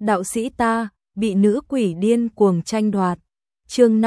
đạo sĩ ta, bị nữ quỷ điên cuồng tranh đoạt. Chương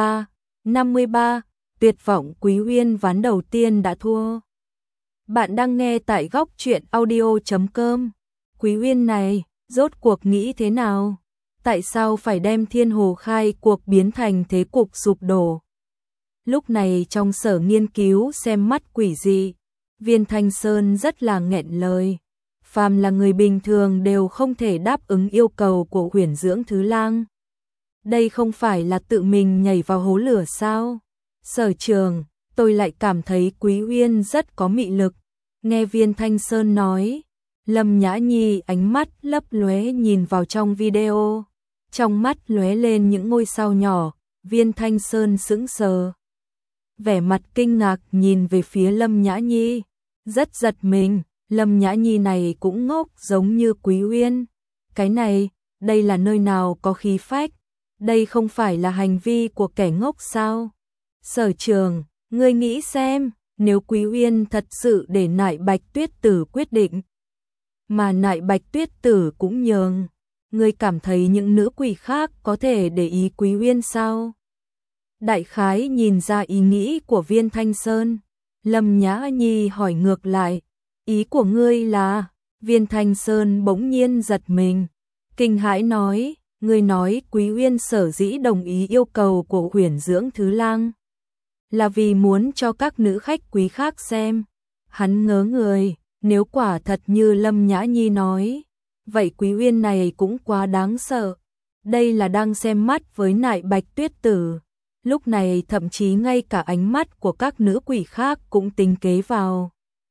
53, tuyệt vọng Quý Uyên ván đầu tiên đã thua. Bạn đang nghe tại góc truyện audio.com. Quý Uyên này, rốt cuộc nghĩ thế nào? Tại sao phải đem Thiên Hồ Khai cuộc biến thành thế cục sụp đổ? Lúc này trong sở nghiên cứu xem mắt quỷ dị, Viên Thanh Sơn rất là nghẹn lời. Phàm là người bình thường đều không thể đáp ứng yêu cầu của Huyền Dưỡng Thứ Lang. Đây không phải là tự mình nhảy vào hố lửa sao? Sở trường, tôi lại cảm thấy Quý Uyên rất có mị lực. Nghe Viên Thanh Sơn nói, Lâm Nhã Nhi ánh mắt lấp lóe nhìn vào trong video. Trong mắt lóe lên những ngôi sao nhỏ, Viên Thanh Sơn sững sờ. Vẻ mặt kinh ngạc nhìn về phía Lâm Nhã Nhi, rất giật mình. Lâm Nhã Nhi này cũng ngốc giống như Quý Uyên. Cái này, đây là nơi nào có khí phách? Đây không phải là hành vi của kẻ ngốc sao? Sở trường, ngươi nghĩ xem, nếu Quý Uyên thật sự để Nại Bạch Tuyết Tử quyết định, mà Nại Bạch Tuyết Tử cũng nhường, ngươi cảm thấy những nữ quỷ khác có thể để ý Quý Uyên sao? Đại khái nhìn ra ý nghĩ của Viên Thanh Sơn, Lâm Nhã Nhi hỏi ngược lại, ý của ngươi là? Viên Thanh Sơn bỗng nhiên giật mình, kinh hãi nói, ngươi nói Quý Uyên sở dĩ đồng ý yêu cầu của Huyền Dưỡng Thứ Lang là vì muốn cho các nữ khách quý khác xem. Hắn ngớ người, nếu quả thật như Lâm Nhã Nhi nói, vậy Quý Uyên này cũng quá đáng sợ. Đây là đang xem mắt với Nại Bạch Tuyết Tử. Lúc này thậm chí ngay cả ánh mắt của các nữ quỷ khác cũng tính kế vào.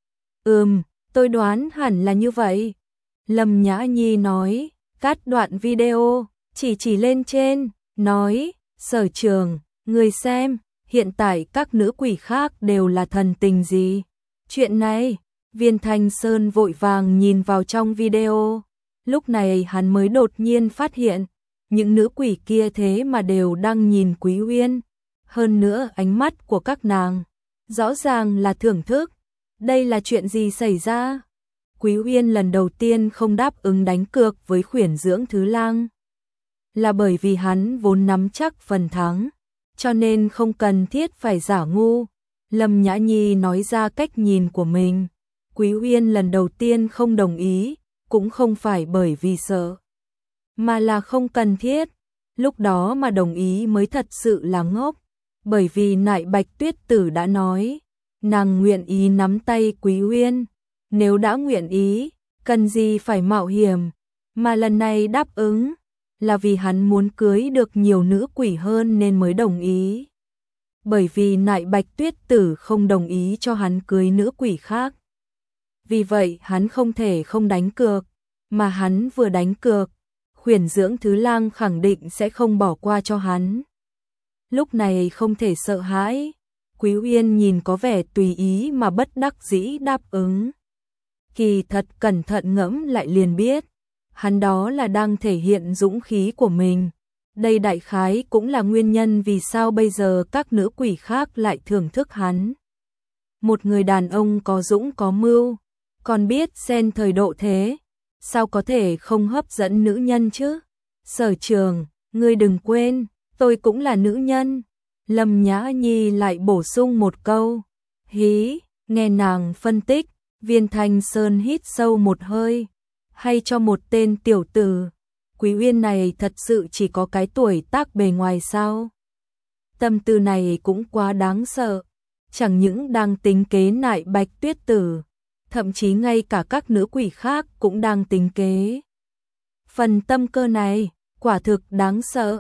Tôi đoán hẳn là như vậy. Lâm Nhã Nhi nói, cắt đoạn video, chỉ lên trên, nói, sở trường, người xem, hiện tại các nữ quỷ khác đều là thần tình gì? Chuyện này, Viên Thanh Sơn vội vàng nhìn vào trong video. Lúc này hắn mới đột nhiên phát hiện, những nữ quỷ kia thế mà đều đang nhìn Quý Uyên. Hơn nữa ánh mắt của các nàng, rõ ràng là thưởng thức. Đây là chuyện gì xảy ra? Quý Uyên lần đầu tiên không đáp ứng đánh cược với Huyền Dưỡng Thứ Lang là bởi vì hắn vốn nắm chắc phần thắng, cho nên không cần thiết phải giả ngu. Lâm Nhã Nhi nói ra cách nhìn của mình. Quý Uyên lần đầu tiên không đồng ý, cũng không phải bởi vì sợ, mà là không cần thiết. Lúc đó mà đồng ý mới thật sự là ngốc, bởi vì Nại Bạch Tuyết Tử đã nói, nàng nguyện ý nắm tay Quý Uyên. Nếu đã nguyện ý, cần gì phải mạo hiểm, mà lần này đáp ứng là vì hắn muốn cưới được nhiều nữ quỷ hơn nên mới đồng ý. Bởi vì Nại Bạch Tuyết Tử không đồng ý cho hắn cưới nữ quỷ khác. Vì vậy hắn không thể không đánh cược, mà hắn vừa đánh cược, Huyền Dưỡng Thứ Lang khẳng định sẽ không bỏ qua cho hắn. Lúc này không thể sợ hãi, Quý Uyên nhìn có vẻ tùy ý mà bất đắc dĩ đáp ứng. Kỳ thật cẩn thận ngẫm lại liền biết, hắn đó là đang thể hiện dũng khí của mình. Đây đại khái cũng là nguyên nhân vì sao bây giờ các nữ quỷ khác lại thưởng thức hắn. Một người đàn ông có dũng có mưu, còn biết xen thời độ thế, sao có thể không hấp dẫn nữ nhân chứ? Sở trường, ngươi đừng quên, tôi cũng là nữ nhân. Lâm Nhã Nhi lại bổ sung một câu. Hí, nghe nàng phân tích, Viên Thanh Sơn hít sâu một hơi. Hay cho một tên tiểu tử, Quý Uyên này thật sự chỉ có cái tuổi tác bề ngoài sao? Tâm tư này cũng quá đáng sợ. Chẳng những đang tính kế Nại Bạch Tuyết Tử, thậm chí ngay cả các nữ quỷ khác cũng đang tính kế. Phần tâm cơ này, quả thực đáng sợ,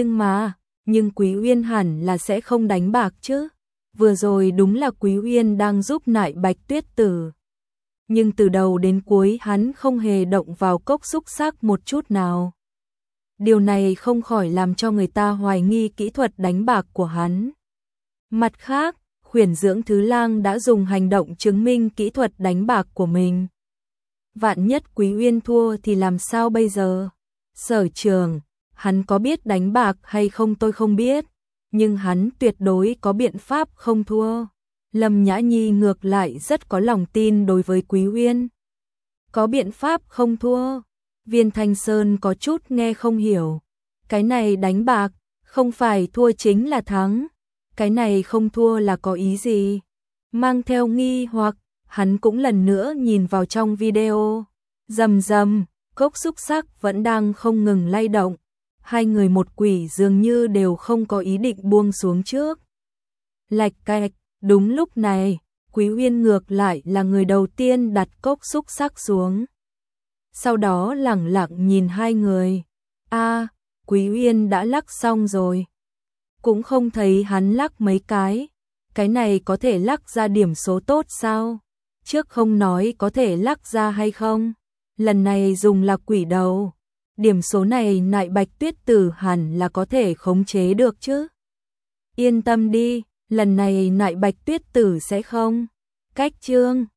nhưng Quý Uyên hẳn là sẽ không đánh bạc chứ. Vừa rồi đúng là Quý Uyên đang giúp Nại Bạch Tuyết Tử. Nhưng từ đầu đến cuối hắn không hề động vào cốc xúc xắc một chút nào. Điều này không khỏi làm cho người ta hoài nghi kỹ thuật đánh bạc của hắn. Mặt khác, Huyền Dưỡng Thứ Lang đã dùng hành động chứng minh kỹ thuật đánh bạc của mình. Vạn nhất Quý Uyên thua thì làm sao bây giờ? Sở trường, hắn có biết đánh bạc hay không tôi không biết, nhưng hắn tuyệt đối có biện pháp không thua. Lâm Nhã Nhi ngược lại rất có lòng tin đối với Quý Uyên. Có biện pháp không thua? Viên Thanh Sơn có chút nghe không hiểu. Cái này đánh bạc, không phải thua chính là thắng. Cái này không thua là có ý gì? Mang theo nghi hoặc, hắn cũng lần nữa nhìn vào trong video. Rầm rầm, cốc xúc xắc vẫn đang không ngừng lay động. Hai người một quỷ dường như đều không có ý định buông xuống trước. Lạch cạch, đúng lúc này, Quý Uyên ngược lại là người đầu tiên đặt cốc xúc xắc xuống. Sau đó lẳng lặng nhìn hai người. Quý Uyên đã lắc xong rồi. Cũng không thấy hắn lắc mấy cái này có thể lắc ra điểm số tốt sao? Trước không nói có thể lắc ra hay không, lần này dùng là quỷ đầu. Điểm số này Nại Bạch Tuyết Tử hẳn là có thể khống chế được chứ. Yên tâm đi, lần này Nại Bạch Tuyết Tử sẽ không cách chương